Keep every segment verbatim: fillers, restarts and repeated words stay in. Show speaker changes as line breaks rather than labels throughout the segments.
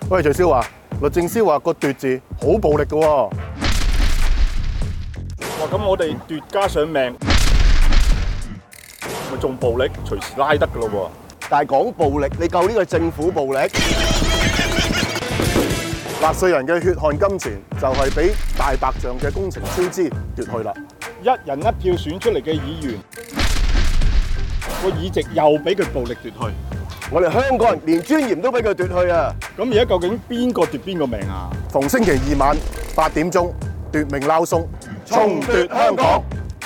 喂，徐少華，律政司話個奪字好暴力㗎喎。
哇！咁我哋奪加上命，咪仲暴力，隨時拉得㗎咯喎。
但係講暴力，你夠呢個政府暴力？納稅人嘅血汗金錢就係俾大白象嘅工程超支奪去啦。
一人一票選出嚟嘅議員，個議席又俾佢暴力奪去。
我哋香港人連尊嚴都俾佢奪去啊！
咁而家究竟邊個奪邊個命啊？
逢星期二晚八點鐘，奪命撈鬆，重奪香港。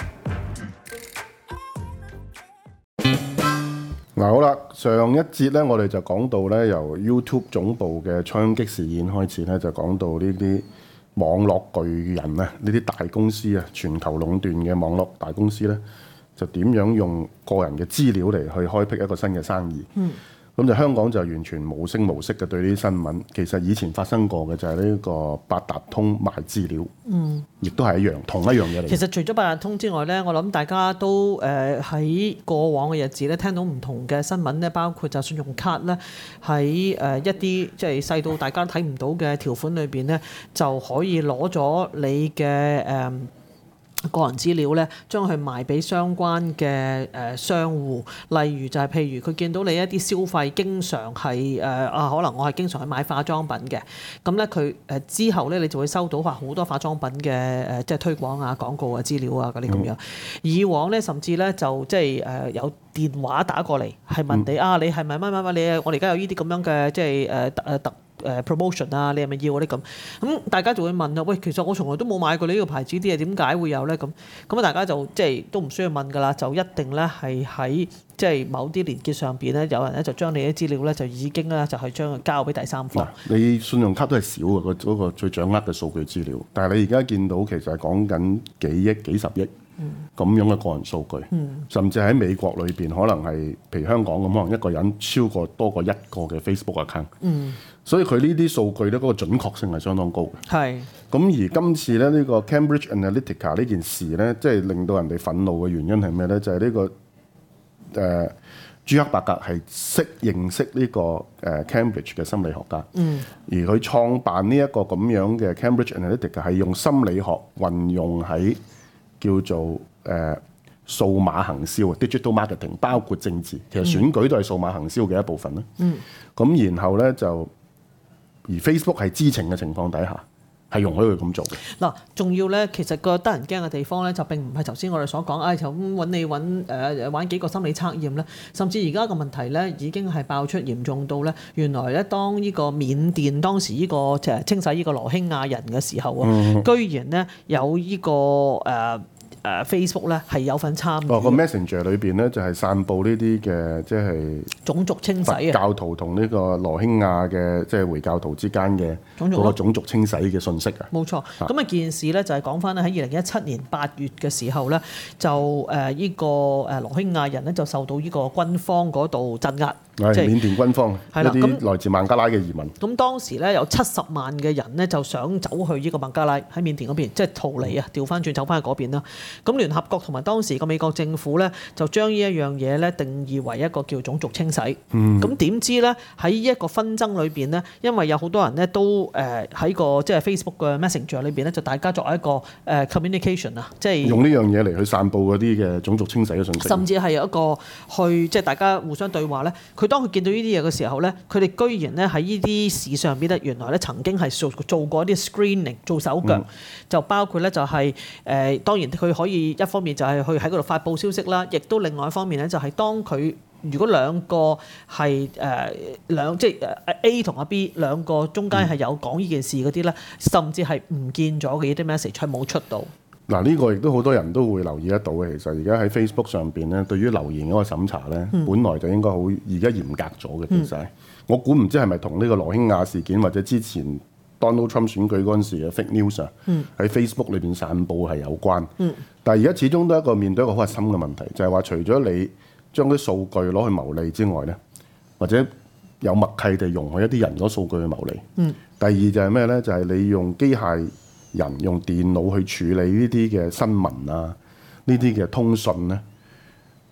嗱好啦，上一節咧，我哋就講到咧，由 YouTube 總部嘅槍擊事件開始咧，就講到呢啲網絡巨人啊，呢啲大公司啊，全球壟斷嘅網絡大公司咧，就點樣用個人嘅資料嚟去開闢一個新嘅生意。嗯。咁就香港就完全無聲無息嘅對呢啲新聞，其實以前發生過嘅就係呢個八達通賣資料，嗯，亦都係一樣同一樣嘢嚟。
其實除咗八達通之外咧，我諗大家都誒喺、呃、過往嘅日子咧，聽到唔同嘅新聞咧，包括就信用卡咧喺誒一啲即係細到大家睇唔到嘅條款裏邊咧，就可以攞咗你嘅誒。呃個人資料咧，將佢賣俾相關嘅誒商戶，例如就係譬如佢見到你一啲消費，經常係誒啊，可能我係經常去買化妝品嘅，咁咧佢誒之後咧，你就會收到話好多化妝品嘅誒即係推廣啊、廣告啊、資料啊嗰啲咁樣。嗯、以往咧，甚至咧就即係誒有電話打過嚟，係問你、嗯、啊，你係咪乜乜乜？你我哋而家有呢啲咁樣嘅即係誒誒特。誒 promotion 啊，你係咪要嗰啲咁？咁大家就會問啊，喂，其實我從來都冇買過你呢個牌子啲嘢，點解會有咧？咁咁啊，大家就即係都唔需要問㗎啦，就一定咧係喺即係某啲連結上邊咧，有人咧就將你啲資料咧就已經咧就係將佢交俾第三方。
你信用卡都係少嘅，嗰、嗰個最掌握嘅數據資料，但係你而家見到其實係講緊幾億、幾十億。咁樣嘅個人數據，嗯、甚至喺美國裏邊，可能係譬如香港咁，可能一個人超過多過一個嘅 Facebook account，嗯、所以佢呢啲數據咧，嗰個準確性係相當高嘅。係是。咁而今次咧，呢、呢個 Cambridge Analytica 呢件事咧，即係令到人哋憤怒嘅原因係咩咧？就係、是、呢、呢個誒、呃、朱克伯格係識認識呢個誒 Cambridge 嘅心理學家，嗯、而佢創辦呢一個咁樣嘅 Cambridge Analytica 係用心理學運用喺叫做誒、呃、數碼行銷 digital marketing， 包括政治，其實選舉都係數碼行銷嘅一部分啦。嗯，咁然後咧就而 Facebook 係知情嘅情況底下，係容許佢咁做嘅。嗱，
仲要咧，其實個得人驚嘅地方咧，就並唔係頭先我哋所講，唉、哎，就咁揾你揾誒、呃、玩幾個心理測驗咧，甚至而家個問題咧已經係爆出嚴重到咧，原來咧當呢個緬甸當時呢、這個即係清洗呢個羅興亞人嘅時候啊，嗯、居然咧有呢、這個誒。呃誒、uh, Facebook 咧係有份參與。哦，
個 Messenger 裏邊咧就係散佈呢啲嘅即係
種族清洗啊！
佛教徒同呢個羅興亞嘅即係回教徒之間嘅嗰個種族清洗嘅信息啊！
冇錯。咁啊件事咧就係講翻咧喺二零一七年八月嘅時候咧，就誒依個誒羅興亞人咧就受到呢個軍方嗰度鎮壓。
係緬甸軍方一啲來自孟加拉嘅移民。
咁當時咧有七十萬嘅人咧就想走去呢個孟加拉喺緬甸嗰邊，即係逃離啊，調翻轉走翻去嗰邊啦。咁聯合國同埋當時個美國政府咧就將呢一樣嘢咧定義為一個叫種族清洗。咁點、嗯、知咧喺呢一個紛爭裏邊咧，因為有好多人咧都誒喺個即係 Facebook 嘅 Messenger 裏邊咧，就大家作為一個誒 communication 啊，即係
用呢樣嘢嚟去散佈嗰啲嘅種族清洗嘅信息。
甚至係有一個去即係大家互相對話咧，佢當佢見到呢啲嘢嘅時候咧，佢哋居然咧喺呢啲事上邊咧，原來咧曾經係做做過一啲 screening 做手腳，嗯、就包括咧就係、是、誒、呃、當然佢可以一方面就係去喺嗰度發布消息啦，亦都另外一方面咧就係當佢如果兩個係誒、呃、兩即係誒 A 同阿 B 兩個中間係有講呢件事嗰啲咧，嗯、甚至係唔見咗嘅呢啲 message 係冇出到。
嗱，呢個亦都好多人都會留意得到嘅。其實而家喺 Facebook 上邊咧，對於留言嗰個審查咧，嗯、本來就應該好而家嚴格咗嘅。其實、嗯、我估唔知係咪同呢個羅興亞事件或者之前 Donald Trump 選舉嗰陣時嘅 fake news 啊、嗯，喺 Facebook 裏邊散佈係有關。嗯、但係而家始終都係一個面對一個好核心嘅問題，就係、是、話除咗你將啲數據攞去牟利之外咧，或者有默契地容許一啲人嗰數據去牟利。嗯、第二就係咩咧？就係、是、你用機械人用電腦去處理呢啲嘅新聞啊，呢啲嘅通訊咧，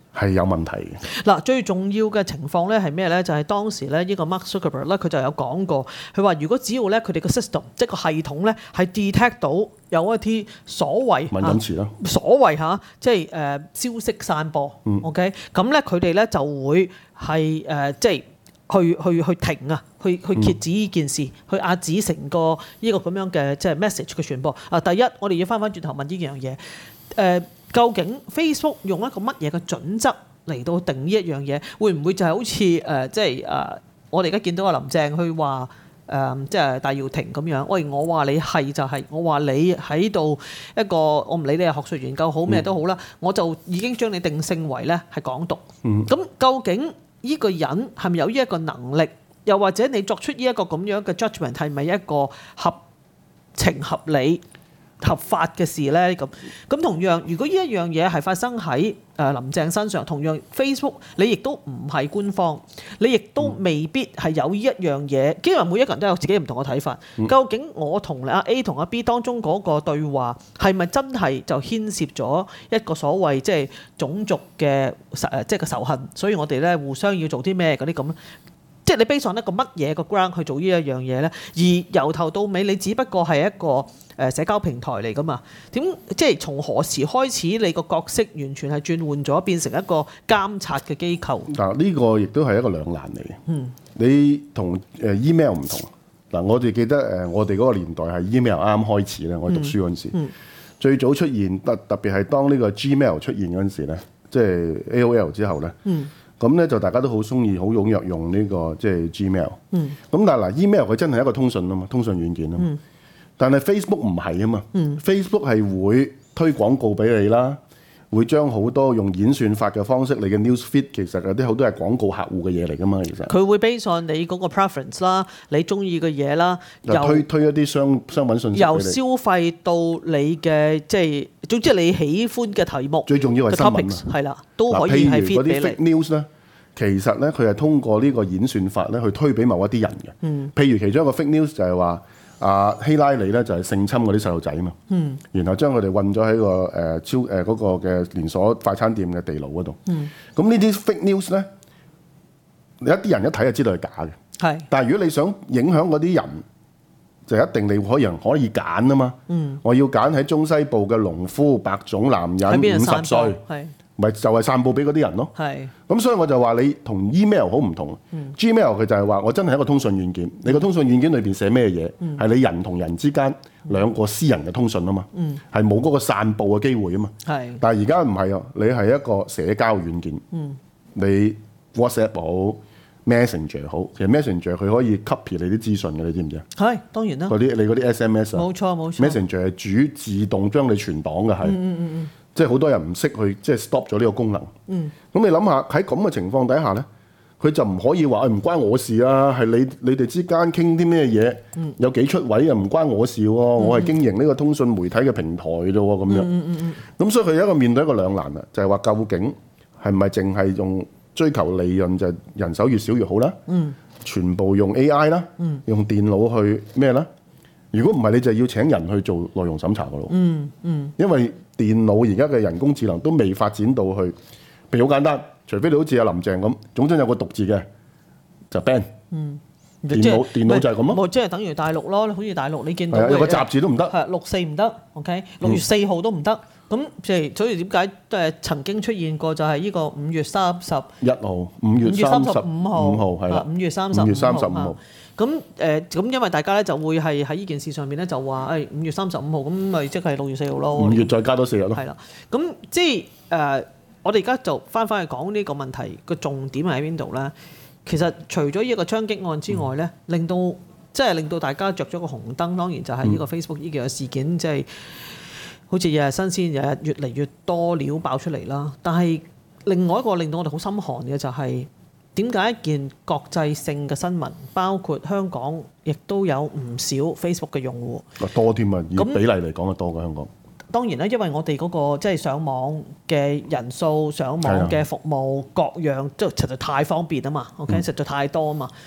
係有問題嘅。
嗱，最重要嘅情況咧係咩咧？就係、是、當時咧，呢個 Mark Zuckerberg 咧，佢就有講過，佢話如果只要咧佢哋個 system，即係個系統咧係 detect 到有一啲所謂
敏感詞啦，
所謂嚇，即係誒、呃、消息散播、嗯、，OK，咁咧佢哋咧就會係誒、呃、即係去去去停啊，去去遏止呢件事，嗯、去壓止成個呢個咁樣嘅即係 message 嘅傳播。啊，第一我哋要翻返轉頭問呢樣嘢，誒、呃。究竟 Facebook 用一個乜嘢嘅準則嚟到定呢一樣嘢？會唔會就係好似誒、呃，即係誒、呃，我哋而家見到阿林鄭去話誒，即係戴耀廷咁樣。喂，我話你係就係、是，我話你喺度一個，我唔理你係學術研究好咩都好啦，嗯、我就已經將你定性為咧係港獨。咁、嗯、究竟呢個人係咪有呢一個能力？又或者你作出呢一個咁樣嘅 judgment 係咪一個合情合理合法嘅事咧？咁咁同樣，如果呢一樣嘢係發生喺誒林鄭身上，同樣 Facebook 你亦都唔係官方，你亦都未必係有呢一樣嘢。因為每一個人都有自己唔同嘅睇法。究竟我同阿 A 同阿 B 當中嗰個對話係咪真係就牽涉咗一個所謂即係種族嘅誒即係個仇恨？所以我哋咧互相要做啲咩嗰啲咁？即係你 base on一個乜嘢個 ground 去做呢一樣嘢咧？而由頭到尾，你只不過係一個誒社交平台嚟㗎嘛？點即係從何時開始，你個角色完全係轉換咗，變成一個監察嘅機構？嗱，
呢個亦都係一個兩難嚟嘅。嗯，你同誒 email 唔同。嗱，我哋記得誒，我哋嗰個年代係 email 啱啱開始咧，我讀書嗰陣時，嗯嗯、最早出現特特別係當呢個 Gmail 出現嗰陣時咧，即係 A O L 之後咧。嗯。咁咧就大家都好中意、好踴躍用呢、這個即係 Gmail。嗯。咁但係嗱 email 佢真係一個通訊啊嘛，通訊軟件啊嘛。嗯。但係 Facebook 唔係啊嘛。嗯。Facebook 係會推廣告俾你啦，會將好多用演算法嘅方式，你嘅 news feed 其實有啲好多係廣告客戶嘅嘢嚟㗎嘛，其實。佢會
base on 你嗰個 preference 啦，你中意嘅嘢啦，
又推推一啲商商品信息。
由消費到你嘅即係總之你喜歡嘅題目。
最重要係新聞啊。
係啦，都可以係 feed 俾你。
譬如嗰啲 fake news 咧。其實咧，佢係通過呢個演算法咧，去推俾某一啲人嘅。嗯。譬如其中一個 fake news 就係話，阿希拉里咧就係性侵嗰啲細路仔嘛。嗯。然後將佢哋韞咗喺個誒、呃、超誒嗰、呃那個嘅連鎖快餐店嘅地牢嗰度。嗯。咁呢啲 fake news 咧，你一啲人一睇就知道係假嘅。係。但係如果你想影響嗰啲人，就一定你可以可以揀啊嘛。嗯。我要揀喺中西部嘅農夫、白種男人五十歲。係。咪就係散佈俾嗰啲人咯。係。咁所以我就話你同 email 好唔同。嗯、Gmail 佢就係話我真係一個通訊軟件。嗯、你個通訊軟件裏邊寫咩嘢？係、嗯、你人同人之間兩個私人嘅通訊啊嘛。係冇嗰個散佈嘅機會啊嘛。係。但係而家唔係啊，你係一個社交軟件。嗯、你 WhatsApp 好 ，Messenger 好，其實 Messenger 佢可以 copy 你啲資訊嘅，你知唔知啊？係當然啦。嗰啲你嗰啲 S M S 啊。冇錯冇錯。Messenger 係主自動將你傳檔嘅係。嗯嗯嗯嗯。即係好多人唔識去，即係 stop 咗呢個功能。嗯。咁你諗下喺咁嘅情況底下咧，佢就唔可以話唔關我事啊，係你你哋之間傾啲咩嘢，嗯、有幾出位啊，唔關我事喎、啊，嗯、我係經營呢個通訊媒體嘅平台啫喎，咁樣。嗯嗯嗯。咁所以佢有一個面對一個兩難啊，就係、是、話究竟係咪淨係用追求利潤就係、人手越少越好啦？嗯。全部用 A I 啦，嗯、用電腦去咩啦？如果唔係，你就要請人去做內容審查噶咯。嗯嗯。因為電腦而家嘅人工智能都未發展到去，譬如好簡單，除非你好似阿林鄭咁，總之有個獨字嘅就 ban。嗯。電腦電腦就係咁咯。
冇即係等於大陸咯，好似大陸你見到
有個雜字都唔得。
係六四唔得 ，OK， 六月四號都唔得。咁即係所以點解誒曾經出現過就係呢個五月三十
一號、五月三十五號、
五號係啦，五月三十五號。五月三十五號。咁誒咁，因為大家咧就會係喺呢件事上面咧就話誒五月三十五號咁咪即係六月四號咯。
五月再加多四日咯。
係啦，咁即係誒、呃，我哋而家就翻返去講呢個問題個重點喺邊度咧？其實除咗呢一個槍擊案之外咧，嗯、令到即係令到大家着咗個紅燈，當然就係呢個 Facebook 呢個事件，即係、嗯、好似日日新鮮，日日越嚟越多料爆出嚟啦。但係另外一個令到我哋好心寒嘅就係、是。點解一件國際性嘅新聞，包括香港，亦都有唔少 Facebook 嘅用戶？
多添啊！以比例嚟講，係多過香港。
當然啦，因為我哋嗰、那個即係上網嘅人數、上網嘅服務的各樣，即係實在太方便啊嘛。OK，、嗯、實在太多啊嘛。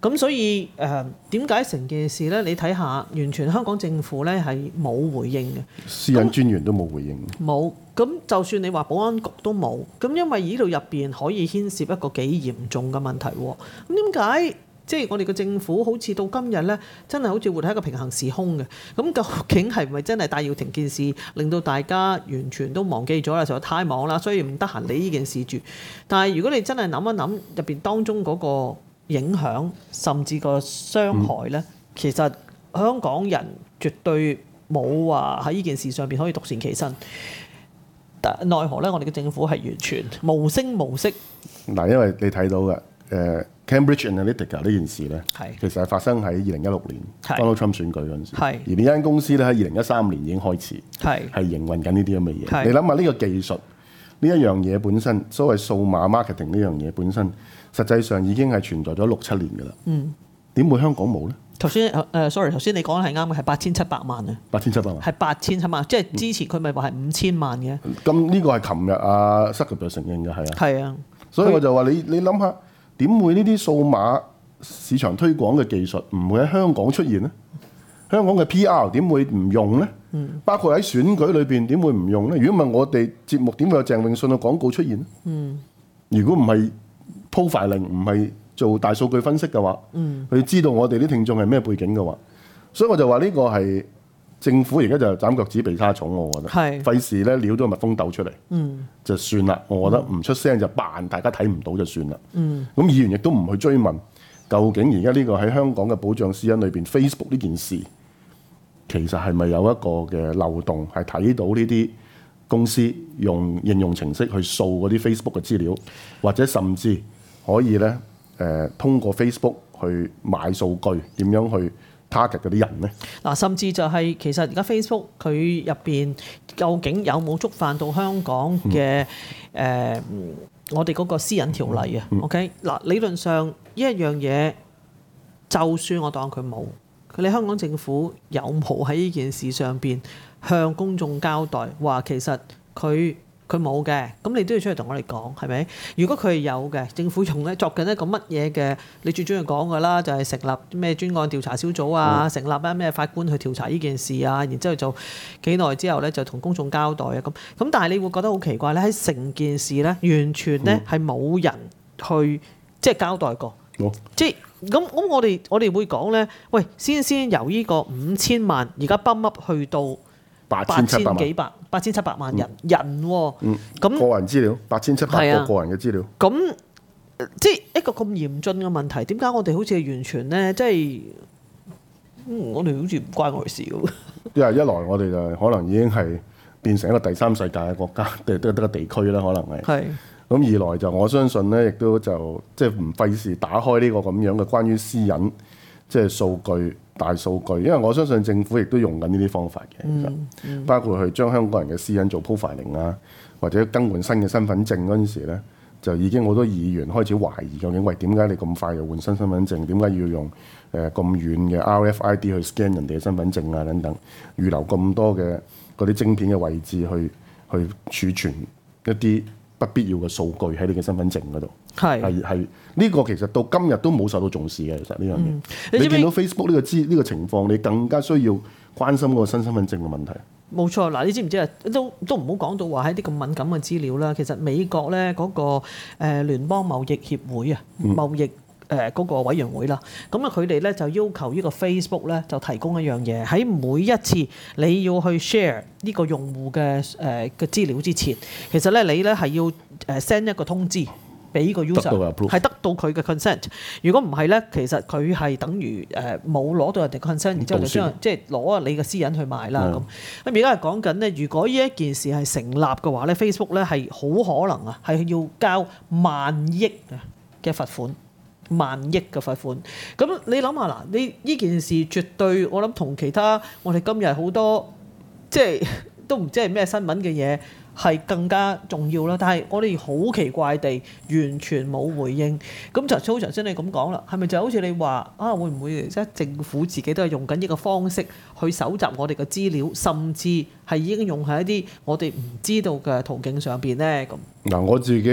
咁所以誒點解成件事咧？你睇下，完全香港政府咧係冇回應嘅，
私隱專員都冇回應。
冇。咁就算你話保安局都冇，咁因為呢度入邊可以牽涉一個幾嚴重嘅問題喎。咁點解即係我哋嘅政府好似到今日咧，真係好似活喺一個平行時空嘅？咁究竟係咪真係戴耀廷件事令到大家完全都忘記咗啦？實在太忙啦，所以唔得閒理呢件事住。但係如果你真係諗一諗入邊當中嗰個影響甚至個傷害咧，嗯、其實香港人絕對冇話喺呢件事上邊可以獨善其身。但奈何咧，我哋嘅政府係完全無聲無息。嗱，
因為你睇到嘅誒、呃、Cambridge Analytica 呢件事咧，
係
其實係發生喺二零一六年 Donald Trump 選舉嗰陣時，
係
而呢間公司咧喺二零一三年已經開始係係營運緊呢啲咁嘅嘢。你諗下呢個技術呢一樣嘢本身，所謂數碼 marketing 呢樣嘢本身，實際上已經係存在咗六七年㗎啦。嗯，點會香港冇咧？
頭先誒，sorry，頭先你講係啱嘅，係八千七百萬啊。
八千七百萬
係八千七百萬，即係之前佢咪話係五千萬嘅。
咁呢個係琴日阿 Zuckerberg 承認嘅，係啊。係
啊，
所以我就話你你諗下，點會呢啲數碼市場推廣嘅技術唔會喺香港出現呢？香港嘅 P R 點會唔用呢？嗯、包括喺選舉裏邊點會唔用呢？如果唔係我哋節目點會有鄭泳舜嘅廣告出現呢？嗯、如果唔係 profiling 唔係做大數據分析嘅話，佢、嗯、知道我哋啲聽眾係咩背景嘅話，所以我就話呢個係政府而家就斬腳趾避沙蟲，我覺得係費事咧撩咗個蜜蜂竇出嚟，嗯、就算啦。我覺得唔出聲就扮大家睇唔到就算啦。咁、嗯、議員亦都唔去追問究竟而家呢個喺香港嘅保障私隱裏邊 Facebook 呢件事，其實係咪有一個嘅漏洞，係睇到呢啲公司用應用程式去掃嗰啲 Facebook 嘅資料，或者甚至可以咧誒、呃、通過 Facebook 去買數據，點樣去 target 嗰啲人咧？嗱，
甚至就係、是、其實而家 Facebook 佢入邊究竟有冇觸犯到香港嘅誒、嗯呃、我哋嗰個私隱條例啊、嗯、？OK 嗱，理論上呢一樣嘢，就算我當佢冇。佢哋香港政府有冇喺呢件事上邊向公眾交代，話其實佢佢冇嘅，咁你都要出嚟同我哋講，係咪？如果佢係有嘅，政府用咧作緊一個乜嘢嘅？你最中意講㗎啦，就係、是、成立咩專案調查小組啊，嗯、成立咩咩法官去調查呢件事啊，然之後就幾耐之後咧就同公眾交代啊，咁咁，但係你會覺得好奇怪咧，喺成件事咧完全咧係冇人去即係交代過，嗯、即係。咁咁我哋我哋會講咧，喂，先先由呢個五千萬而家泵up去到八千幾百八千七百萬人、嗯、人喎、哦，咁、嗯、
個人資料八千七百個個人嘅資料，
咁即係一個咁嚴峻嘅問題，點解我哋好似係完全咧，即係、嗯、我哋好似唔關我哋事咁？
因為一來我哋就可能已經係變成一個第三世界嘅國家，得得得個地區啦，可能係。係。咁二來就我相信咧，亦都就即係唔費事打開呢個咁樣嘅關於私隱，即係數據大數據，因為我相信政府亦都用緊呢啲方法嘅，嗯嗯、包括去將香港人嘅私隱做 profiling 啊，或者更換新嘅身份證嗰陣時咧，就已經好多議員開始懷疑究竟喂，點解你咁快又換新身份證？點解要用誒咁遠嘅 R F I D 去 scan 人哋嘅身份證啊等等，預留咁多嘅嗰啲晶片嘅位置去去儲存一啲不必要嘅數據喺你嘅身份證嗰度，係係係呢個其實到今日都冇受到重視嘅。其實呢樣嘢，嗯、你，你見到 Facebook 呢個資呢個情況，你更加需要關心嗰個新身份證嘅問題。冇
錯，嗱，你知唔知啊？都都唔好講到話喺啲咁敏感嘅資料啦。其實美國咧嗰、嗰個誒、呃、聯邦貿易協會啊，貿易誒嗰、呃嗰個委員會啦，咁啊佢哋咧就要求呢個 Facebook 咧就提供一樣嘢，喺每一次你要去 share 呢個用戶嘅誒嘅資料之前，其實咧你咧係要誒 send 一個通知俾呢個 user， 係得到佢嘅 consent。如果唔係咧，其實佢係等於誒冇攞到人哋 consent，然之後就將即係攞你嘅私隱去賣啦咁。咁而家係講緊咧，如果呢一件事係成立嘅話咧 ，Facebook 咧係好可能啊係要交萬億嘅罰款。萬億嘅罰款，咁你諗下嗱，呢呢件事絕對我諗同其他我哋今日好多即係都唔知係咩新聞嘅嘢係更加重要啦。但係我哋好奇怪地完全冇回應，咁就好頭先你咁講啦，係咪就好似你話啊？會唔會即係政府自己都係用緊呢個方式去搜集我哋嘅資料，甚至係已經用喺一啲我哋唔知道嘅途徑上邊咧？咁嗱，
我自己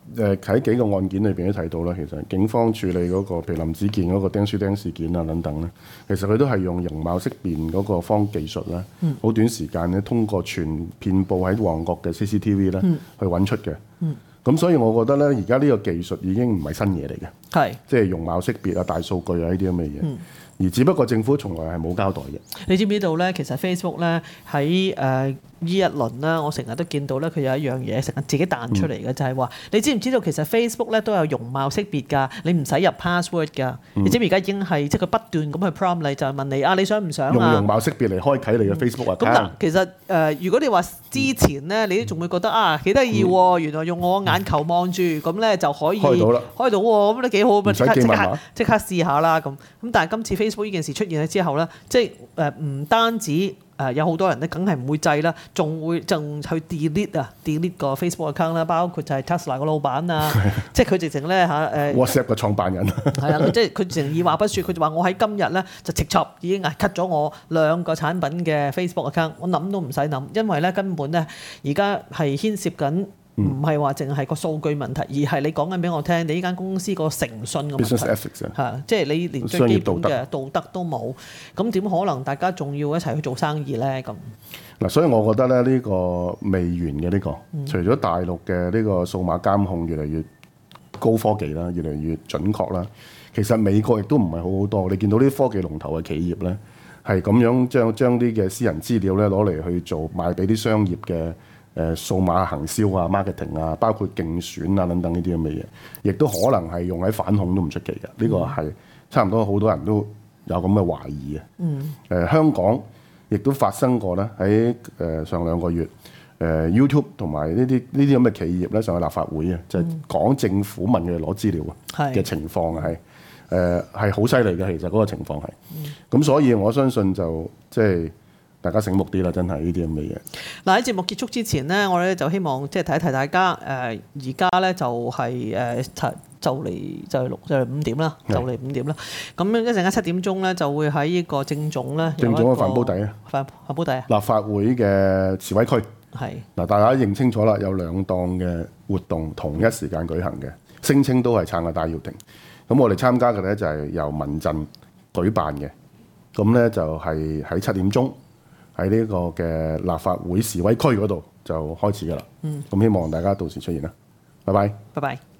誒喺幾個案件裏邊都睇到啦，其實警方處理嗰、個譬如林子健嗰個釘書釘事件啊等等咧，其實佢都係用容貌識別嗰個方技術咧，好、嗯、短時間咧通過全遍佈喺旺角嘅 C C T V 咧、嗯、去揾出嘅。咁、嗯、所以我覺得咧，而家呢個技術已經唔係新嘢嚟嘅，係即係容貌識別啊、大數據啊呢啲咁嘅嘢。嗯而只不過政府從來係冇交代嘅。
你知唔知道咧？其實 Facebook 咧喺誒呢一輪咧，我成日都見到咧，佢有一樣嘢成日自己彈出嚟嘅，嗯、就係話你知唔知道其實 Facebook 咧都有容貌識別㗎，你唔使入 password 㗎。嗯、你知唔知而家已經係即係佢不斷咁去 prompt 你，就係問你啊，你想唔想啊？
用容貌識別嚟開啟你嘅 Facebook 啊？
咁嗱、嗯，其實誒、呃，如果你話之前咧，你都仲會覺得啊幾得意喎，原來用我眼球望住咁咧就可以
開到啦，
開到喎，咁你幾好，咁即刻即刻即刻試下啦咁。咁但係今次 Facebook 呢件事出現咗之後咧，即係誒唔單止誒有好多人咧，梗係唔會制啦，仲會仲去 delete 啊 delete 個 Facebook account 啦，包括就係 Tesla 個老闆啊，即係佢直情咧嚇誒
WhatsApp 嘅創辦人
係啊，即係佢直情二話不説，佢就話我喺今日咧就直接已經係 cut 咗我兩個產品嘅 Facebook account，我諗都唔使諗，因為咧根本咧而家係牽涉緊。唔係話淨係個數據問題，而係你講緊俾我聽，你呢間公司個誠信嘅問題
Business ethics
嚇，即係你連最基本嘅道德都冇，咁點可能大家仲要一齊去做生意咧？咁
嗱，所以我覺得咧呢個未完嘅呢個，嗯、除咗大陸嘅呢個數碼監控越嚟越高科技啦，越嚟越準確啦，其實美國亦都唔係好好多。你見到啲科技龍頭嘅企業咧，係咁樣將將啲嘅私人資料咧攞嚟去做賣俾啲商業嘅。誒數碼行銷啊、marketing 啊，包括競選啊等等呢啲咁嘅嘢，亦都可能係用喺反恐都唔出奇嘅。呢、嗯、個係差唔多好多人都有咁嘅懷疑嘅。嗯。誒、呃、香港亦都發生過咧，喺誒、呃、上兩個月，誒、呃、YouTube 同埋呢啲呢啲咁嘅企業咧上去立法會啊，就係、是、講政府問佢哋攞資料啊嘅情況係誒係好犀利嘅。其實嗰個情況係。嗯。咁所以我相信就即係。大家醒目啲啦，真係呢啲咁嘅嘢。
嗱喺節目結束之前呢，我哋就希望即係提一提大家誒，而家咧就係誒就嚟就係六就係五點啦，就嚟五點啦。咁一陣間七點鐘咧就會喺呢個政總咧，
政總嘅帆布地啊，
帆帆布地啊，
立法會嘅示威區
係嗱，
大家認清楚啦，有兩檔嘅活動同一時間舉行嘅，聲稱都係撐阿戴耀廷。咁我哋參加嘅咧就係由民陣舉辦嘅，咁咧就係喺七點鐘。喺呢個嘅立法會示威區嗰度就開始㗎啦。嗯，咁希望大家到時出現啦。拜拜。
拜拜。